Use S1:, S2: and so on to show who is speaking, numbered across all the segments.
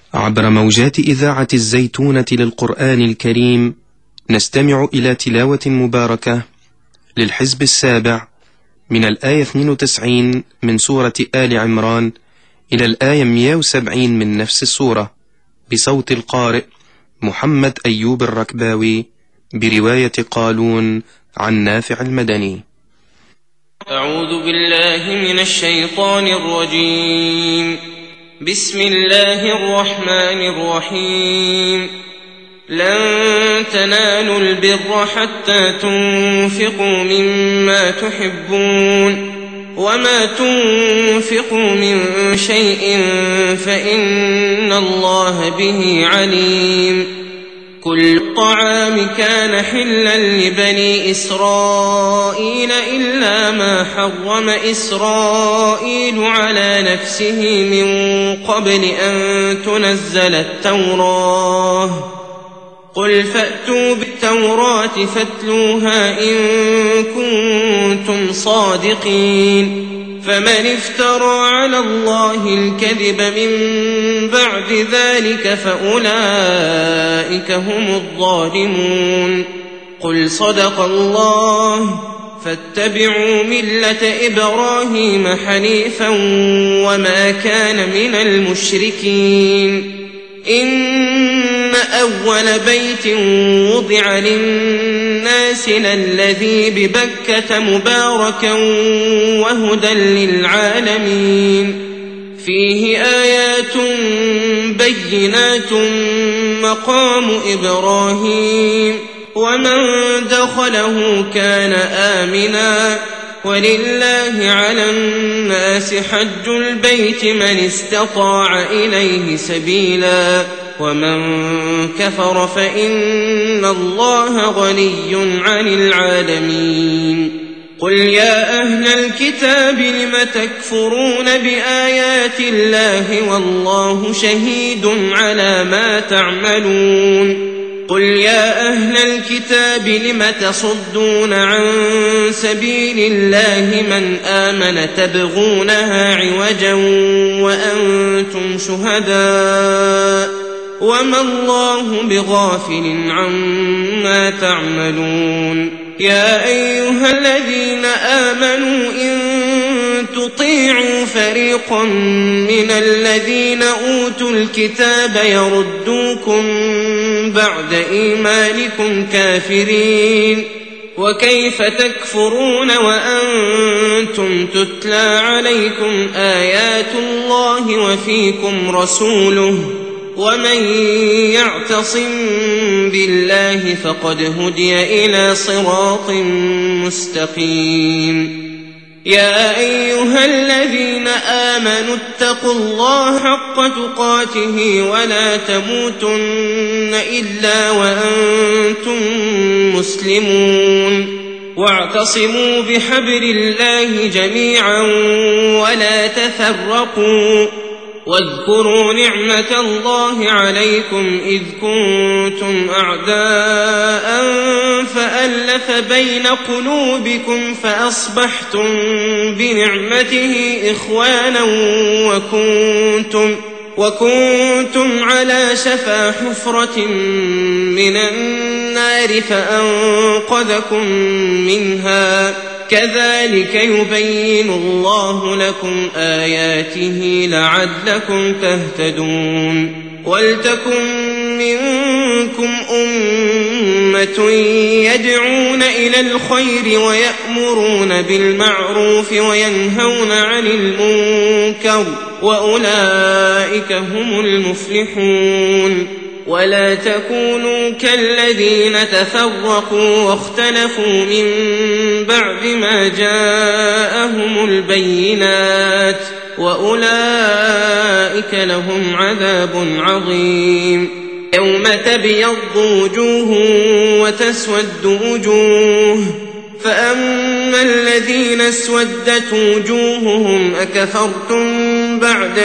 S1: عبر موجات إذاعة الزيتونة للقرآن الكريم نستمع إلى تلاوة مباركة للحزب السابع من الآية 92 من سورة آل عمران إلى الآية 170 من نفس السورة بصوت القارئ محمد أيوب الركباوي برواية قالون عن نافع المدني.
S2: أعوذ بالله من الشيطان الرجيم. بسم الله الرحمن الرحيم. لن تنالوا البر حتى تنفقوا مما تحبون وما تنفقوا من شيء فإن الله به عليم. كل الطعام كان حلا لبني إسرائيل إلا ما حرم إسرائيل على نفسه من قبل أن تنزل التوراة. قل فأتوا بالتوراة فاتلوها إن كنتم صادقين. فمن افترى على الله الكذب من بعد ذلك فأولئك هم الظالمون. قل صدق الله فاتبعوا ملة إبراهيم حنيفا وما كان من المشركين. إن أول بيت وضع للناس للذي ببكة مباركا وهدى للعالمين. فيه آيات بينات مقام إبراهيم ومن دخله كان آمنا. ولله على الناس حج البيت من استطاع إليه سبيلا ومن كفر فإن الله غني عن العالمين. قل يا أهل الكتاب لم تكفرون بآيات الله والله شهيد على ما تعملون. قل يا أهل الكتاب لم تصدون عن سبيل الله من آمن تبغونها عوجا وأنتم شهداء وما الله بغافل عما تعملون. يا أيها الذين آمنوا إن تطيعوا فريقا من الذين أوتوا الكتاب يردوكم بعد إيمانكم كافرين. وكيف تكفرون وأنتم تتلى عليكم آيات الله وفيكم رسوله ومن يعتصم بالله فقد هدي إلى صراط مستقيم. يا أيها الذين آمنوا اتقوا الله حق تقاته ولا تموتن إلا وأنتم مسلمون. واعتصموا بحبل الله جميعا ولا تفرقوا. واذكروا نعمة الله عليكم إذ كنتم أعداء فألف بين قلوبكم فأصبحتم بنعمته إخوانا وكنتم على شفا حفرة من النار فأنقذكم منها. كذلك يبين الله لكم آياته لعلكم تهتدون. ولتكن منكم أمة يدعون إلى الخير ويأمرون بالمعروف وينهون عن المنكر وأولئك هم المفلحون. ولا تكونوا كالذين تفرقوا واختلفوا من بعد ما جاءهم البينات وأولئك لهم عذاب عظيم. يوم تبيض وجوه وتسود وجوه فأما الذين اسودت وجوههم أكفرتم بعد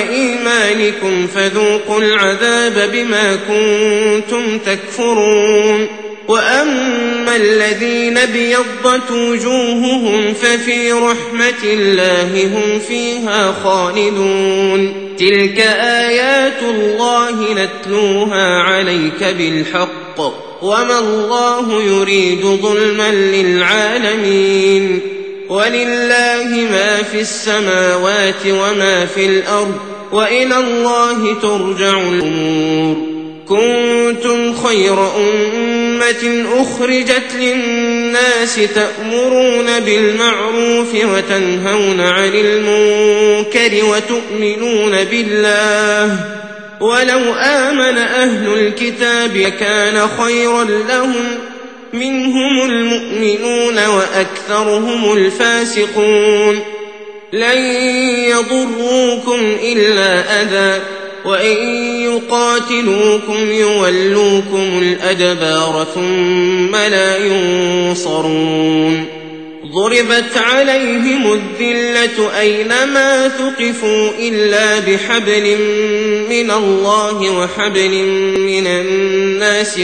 S2: إيمانكم فذوقوا العذاب بما كنتم تكفرون. وأما الذين ابيضت وجوههم ففي رحمة الله هم فيها خالدون. تلك آيات الله نتلوها عليك بالحق وما الله يريد ظلما للعالمين. ولله ما في السماوات وما في الأرض وإلى الله ترجع الأمور. كنتم خير أمة أخرجت للناس تأمرون بالمعروف وتنهون عن المنكر وتؤمنون بالله. ولو آمن أهل الكتاب كان خيرا لهم منهم المؤمنون وأكثرهم الفاسقون. لن يضروكم إلا أذى وإن يقاتلوكم يولوكم الأدبار ثم لا ينصرون. ضربت عليهم الذلة أينما ثقفوا إلا بحبل من الله وحبل من الناس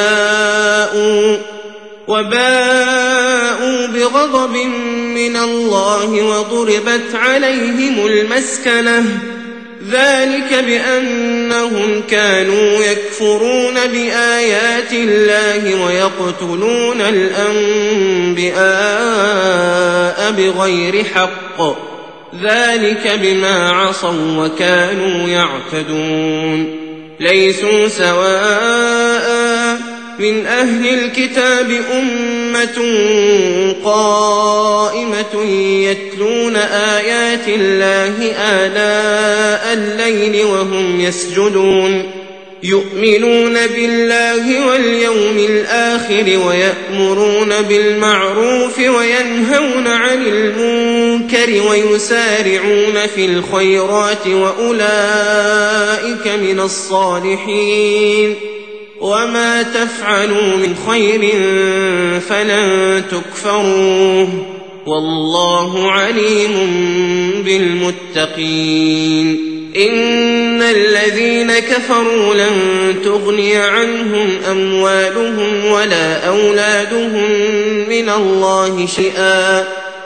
S2: وباءوا بغضب من الله وضربت عليهم المسكنة. ذلك بأنهم كانوا يكفرون بآيات الله ويقتلون الأنبياء بغير حق. ذلك بما عصوا وكانوا يعتدون. ليسوا سواء من أهل الكتاب أمة قائمة يتلون آيات الله آناء الليل وهم يسجدون. يؤمنون بالله واليوم الآخر ويأمرون بالمعروف وينهون عن المنكر ويسارعون في الخيرات وأولئك من الصالحين. وما تفعلوا من خير فلن تكفروه والله عليم بالمتقين. إن الذين كفروا لن تغني عنهم أموالهم ولا أولادهم من الله شيئا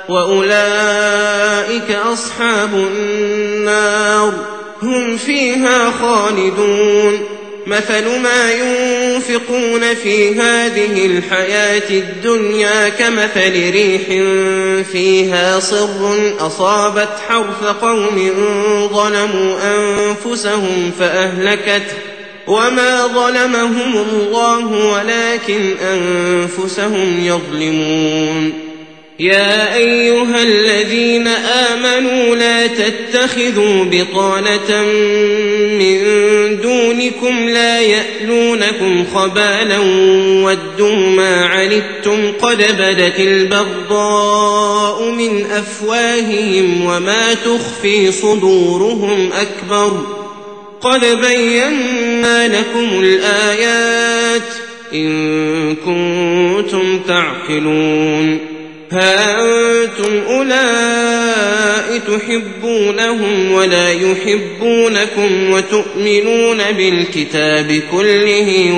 S2: وأولئك أصحاب النار هم فيها خالدون. مثل ما ينفقون في هذه الحياة الدنيا كمثل ريح فيها صر أصابت حرث قوم ظلموا أنفسهم فأهلكته وما ظلمهم الله ولكن أنفسهم يظلمون. يا أيها الذين آمنوا لا تتخذوا بطانة من دونكم لا يألونكم خبالا ودوا ما عنتم قد بدت البغضاء من أفواههم وما تخفي صدورهم أكبر. قد بينا لكم الآيات إن كنتم تعقلون. ها أنتم أولئك تحبونهم ولا يحبونكم وتؤمنون بالكتاب كله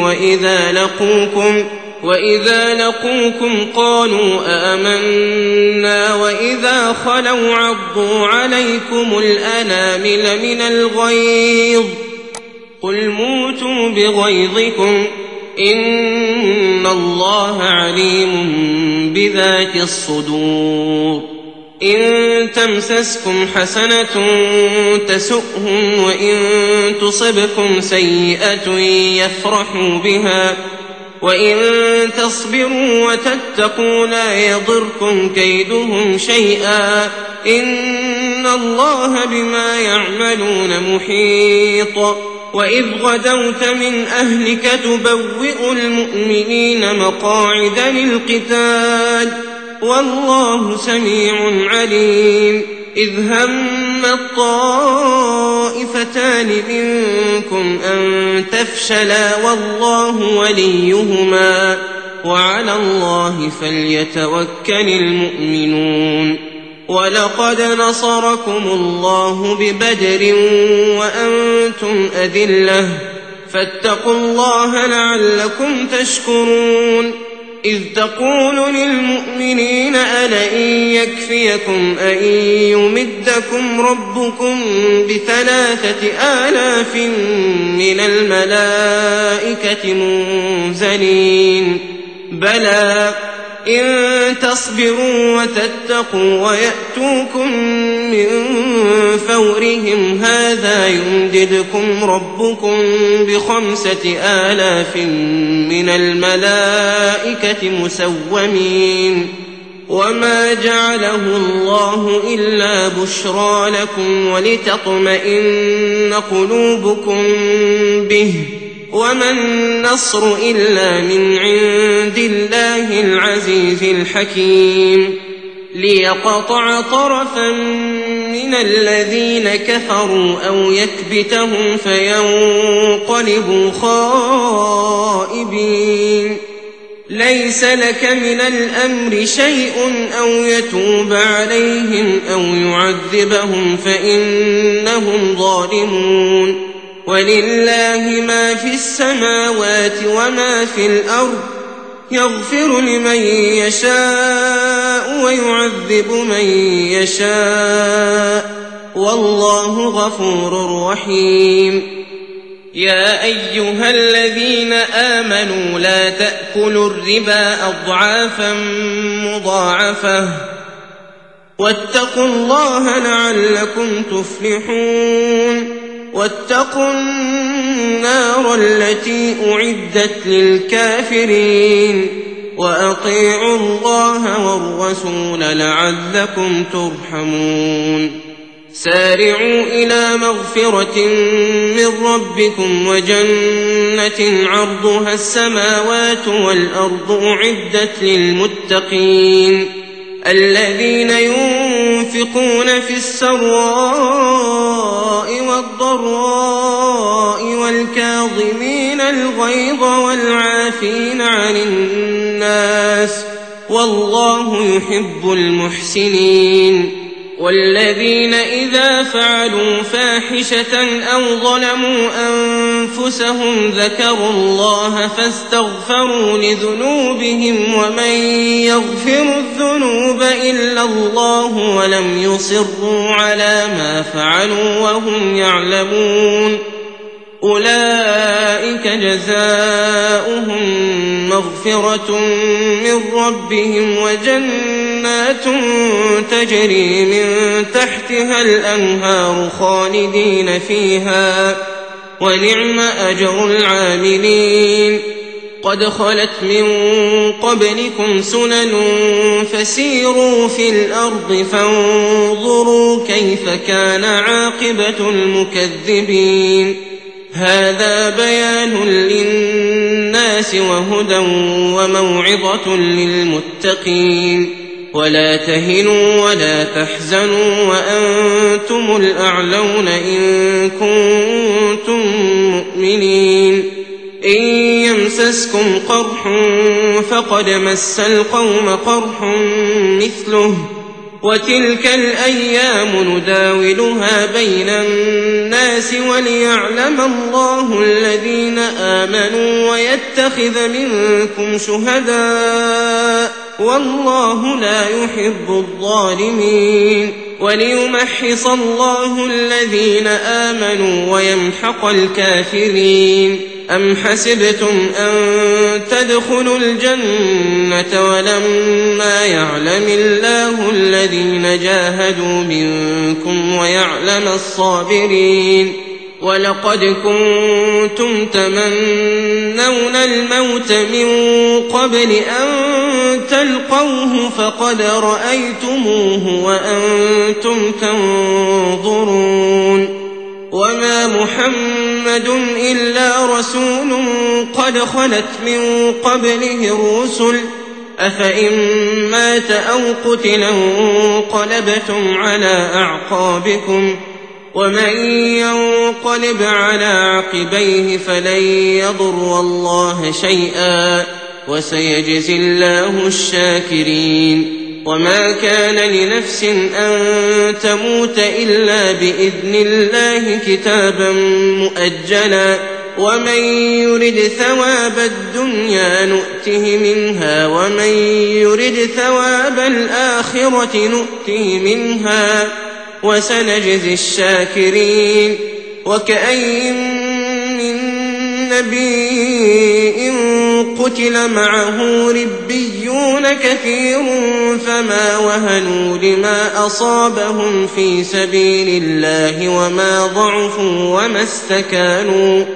S2: وإذا لقوكم قالوا آمنا وإذا خلوا عضوا عليكم الأنامل من الغيظ قل موتوا بغيظكم إن الله عليم بذات الصدور. إن تمسسكم حسنة تسؤهم وإن تصبكم سيئة يفرحوا بها وإن تصبروا وتتقوا لا يضركم كيدهم شيئا إن الله بما يعملون محيط. وإذ غدوت من أهلك تبوئ المؤمنين مقاعد للقتال والله سميع عليم. إذ هم الطائفتان منكم أن تفشلا والله وليهما وعلى الله فليتوكل المؤمنون. ولقد نصركم الله ببدر وأنتم أذلة فاتقوا الله لعلكم تشكرون إذ تقول للمؤمنين ألئن يكفيكم أن يمدكم ربكم ب3,000 من الملائكة منزلين بلى إن تصبروا وتتقوا ويأتوكم من فورهم هذا يمددكم ربكم ب5,000 من الملائكة مسومين وما جعله الله إلا بشرى لكم ولتطمئن قلوبكم به وما النصر إلا من عند الله العزيز الحكيم ليقطع طرفا من الذين كفروا أو يكبتهم فينقلبوا خائبين ليس لك من الأمر شيء أو يتوب عليهم أو يعذبهم فإنهم ظالمون ولله ما في السماوات وما في الأرض يغفر لمن يشاء ويعذب من يشاء والله غفور رحيم يا أيها الذين آمنوا لا تأكلوا الربا أضعافا مضاعفة واتقوا الله لعلكم تفلحون واتقوا النار التي أعدت للكافرين وأطيعوا الله والرسول لعلكم ترحمون سارعوا إلى مغفرة من ربكم وجنة عرضها السماوات والأرض أعدت للمتقين الذين ينفقون في السراء والضراء والكاظمين الغيظ والعافين عن الناس والله يحب المحسنين والذين إذا فعلوا فاحشة أو ظلموا أنفسهم ذكروا الله فاستغفروا لذنوبهم ومن يغفر الذنوب إلا الله ولم يصروا على ما فعلوا وهم يعلمون أولئك جزاؤهم مغفرة من ربهم وجنات تجري من تحتها الأنهار خالدين فيها ونعم أجر العاملين قد خلت من قبلكم سنن فسيروا في الأرض فانظروا كيف كان عاقبة المكذبين هذا بيان للناس وهدى وموعظة للمتقين ولا تهنوا ولا تحزنوا وأنتم الأعلون إن كنتم مؤمنين إن يمسسكم قرح فقد مس القوم قرح مثله وتلك الأيام نداولها بين الناس وليعلم الله الذين آمنوا ويتخذ منكم شهداء والله لا يحب الظالمين وليمحص الله الذين آمنوا ويمحق الكافرين أم حسبتم أن تدخلوا الجنة ولما يعلم الله الذين جاهدوا منكم ويعلم الصابرين ولقد كنتم تمنون الموت من قبل أن تلقوه فقد رأيتموه وأنتم تنظرون وما محمد إلا رسول قد خلت من قبله الرسل أفإن مات أو قتلا انقلبتم على أعقابكم ومن ينقلب على عقبيه فلن يضر الله شيئا وسيجزي الله الشاكرين وما كان لنفس أن تموت إلا بإذن الله كتابا مؤجلا ومن يرد ثواب الدنيا نؤته منها ومن يرد ثواب الآخرة نؤته منها وسنجزي الشاكرين. وكأي من نبي قتل معه ربيون كثير فما وهنوا لما أصابهم في سبيل الله وما ضعفوا وما استكانوا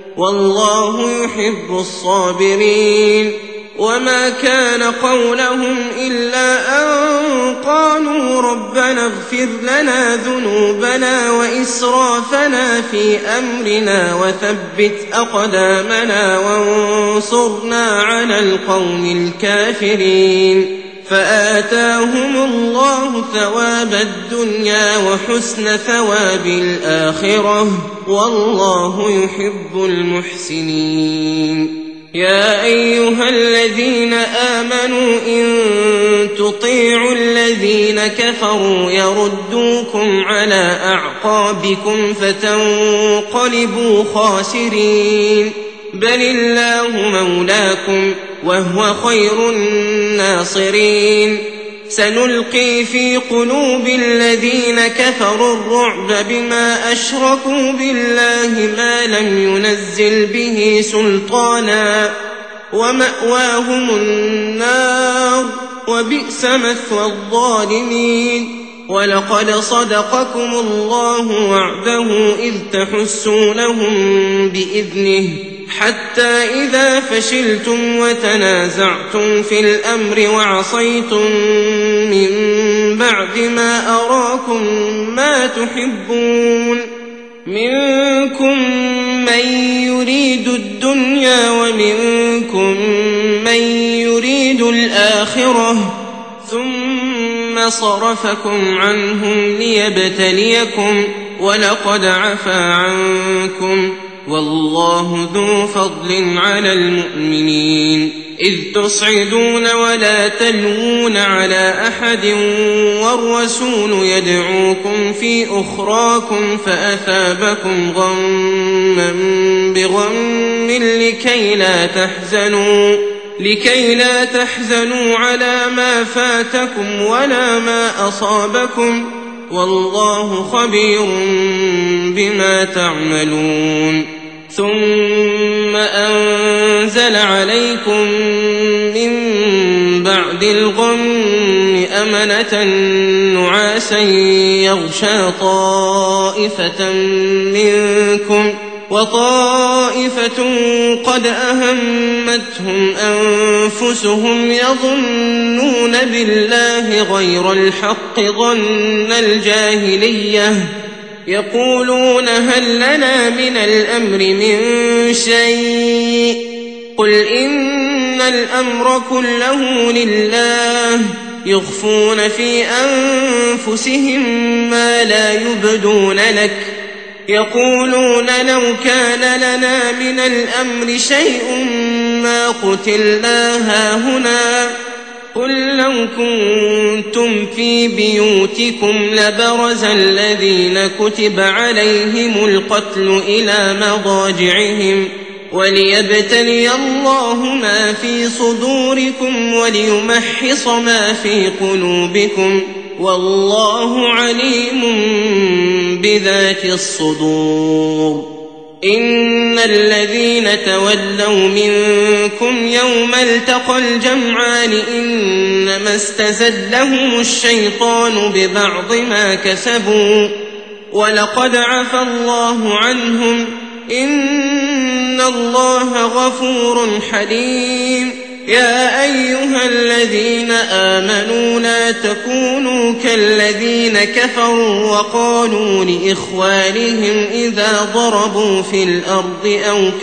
S2: والله يحب الصابرين. وما كان قولهم إلا أن قالوا ربنا اغفر لنا ذنوبنا وإسرافنا في أمرنا وثبت أقدامنا وانصرنا على القوم الكافرين. فآتاهم الله ثواب الدنيا وحسن ثواب الآخرة والله يحب المحسنين. يا أيها الذين آمنوا إن تطيعوا الذين كفروا يردوكم على أعقابكم فتنقلبوا خاسرين. بل الله مولاكم وهو خير الناصرين. سنلقي في قلوب الذين كفروا الرعب بما أشركوا بالله ما لم ينزل به سلطانا ومأواهم النار وبئس مثوى الظالمين. ولقد صدقكم الله وعده إذ تحسونهم بإذنه حتى إذا فشلتم وتنازعتم في الأمر وعصيتم من بعد ما أراكم ما تحبون منكم من يريد الدنيا ومنكم من يريد الآخرة ثم صرفكم عنهم ليبتليكم ولقد عفا عنكم والله ذو فضل على المؤمنين. إذ تصعدون ولا تلوون على أحد والرسول يدعوكم في أخراكم فأثابكم غما بغم لكي لا تحزنوا على ما فاتكم ولا ما أصابكم والله خبير بما تعملون. ثم أنزل عليكم من بعد الغم أمنة نعاسا يغشى طائفة منكم وطائفة قد أهمتهم أنفسهم يظنون بالله غير الحق ظن الجاهلية يقولون هل لنا من الأمر من شيء قل إن الأمر كله لله يخفون في أنفسهم ما لا يبدون لك يقولون لو كان لنا من الأمر شيء ما قتلنا هاهنا قل لو كنتم في بيوتكم لبرز الذين كتب عليهم القتل إلى مضاجعهم وليبتلي الله ما في صدوركم وليمحص ما في قلوبكم والله عليم بذات الصدور. إن الذين تولوا منكم يوم التقى الجمعان إنما استزلهم الشيطان ببعض ما كسبوا ولقد عفى الله عنهم إن الله غفور حليم. يا أيها الذين آمنوا لا تكونوا كالذين كفروا وقالوا لإخوانهم إذا ضربوا في الأرض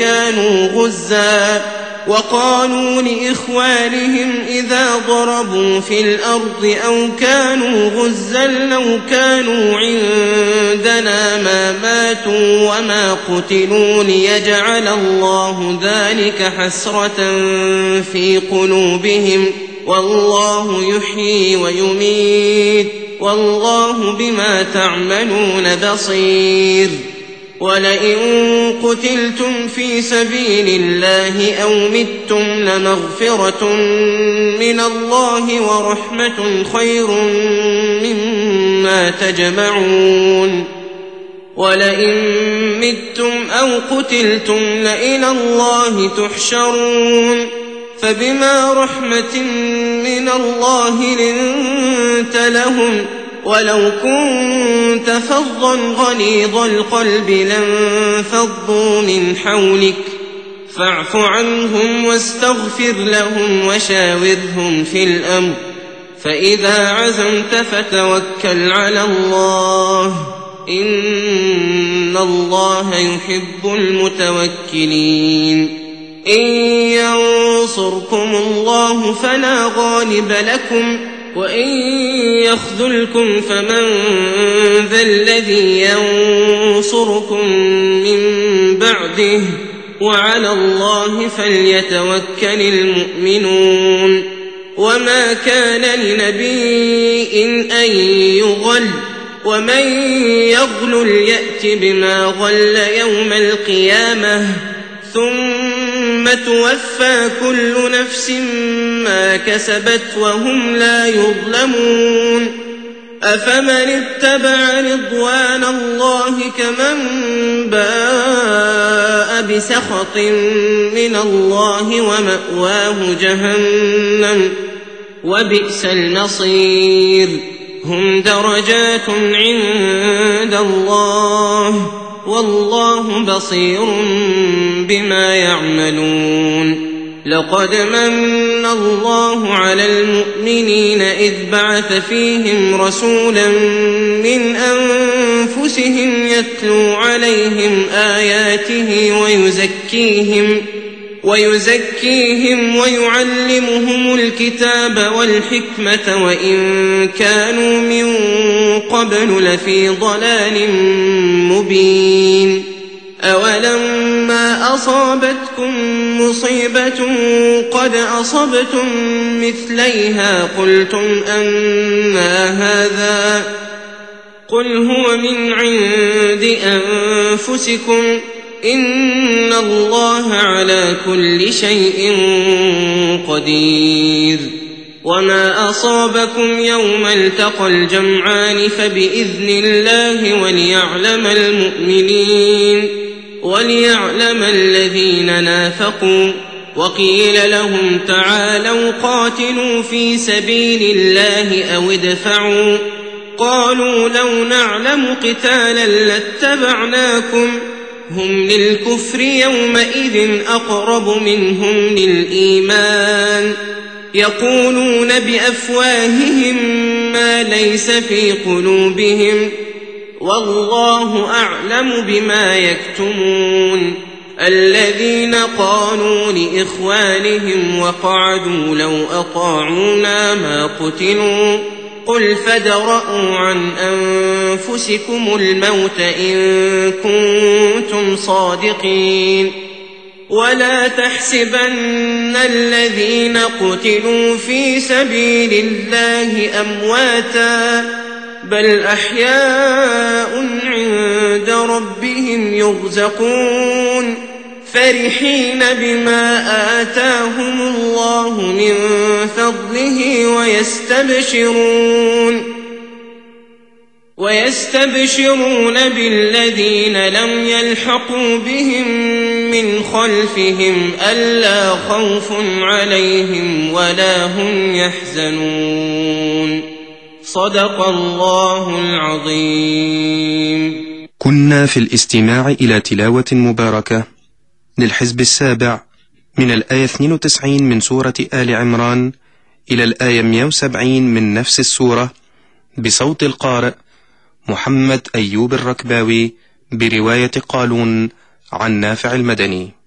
S2: أو كانوا غزا لو كانوا عندنا ما ماتوا وما قتلوا ليجعل الله ذلك حسرة في قلوبهم والله يحيي ويميت والله بما تعملون بصير. ولئن قتلتم في سبيل الله أو متم لمغفرة من الله ورحمة خير مما تجمعون ولئن متم أو قتلتم لإلى الله تحشرون فبما رحمة من الله لنت لهم ولو كنت فظا غليظ القلب لانفضوا من حولك فاعف عنهم واستغفر لهم وشاورهم في الأمر فإذا عزمت فتوكل على الله إن الله يحب المتوكلين إن ينصركم الله فلا غالب لكم وإن يخذلكم فمن ذا الذي ينصركم من بعده وعلى الله فليتوكل المؤمنون وما كان لنبي أن يغل ومن يغل يأت بما غل يوم القيامة ثم توفى كل نفس ما كسبت وهم لا يظلمون أفمن اتبع رضوان الله كمن باء بسخط من الله ومأواه جهنم وبئس المصير هم درجات عند الله والله بصير بما يعملون لقد من الله على المؤمنين إذ بعث فيهم رسولا من أنفسهم يتلو عليهم آياته ويزكيهم ويعلمهم الكتاب والحكمة وإن كانوا من قبل لفي ضلال مبين أولما أصابتكم مصيبة قد أصبتم مثليها قلتم أنى هذا قل هو من عند أنفسكم إن الله على كل شيء قدير وما أصابكم يوم التقى الجمعان فبإذن الله وليعلم الذين نافقوا وقيل لهم تعالوا قاتلوا في سبيل الله أو ادفعوا قالوا لو نعلم قتالا لاتبعناكم هم للكفر يومئذ أقرب منهم للإيمان يقولون بأفواههم ما ليس في قلوبهم والله أعلم بما يكتمون الذين قالوا لإخوانهم وقعدوا لو أطاعونا ما قتلوا قل فادرءوا عن أنفسكم الموت إن كنتم صادقين ولا تحسبن الذين قتلوا في سبيل الله أمواتا بل أحياء عند ربهم يرزقون فرحين بما آتاهم الله من فضله ويستبشرون بالذين لم يلحقوا بهم من خلفهم ألا خوف عليهم ولا هم يحزنون صدق الله العظيم.
S1: كنا في الاستماع إلى تلاوة مباركة للحزب السابع من الآية 92 من سورة آل عمران إلى الآية 170 من نفس السورة بصوت القارئ محمد أيوب الركباوي برواية قالون عن نافع المدني.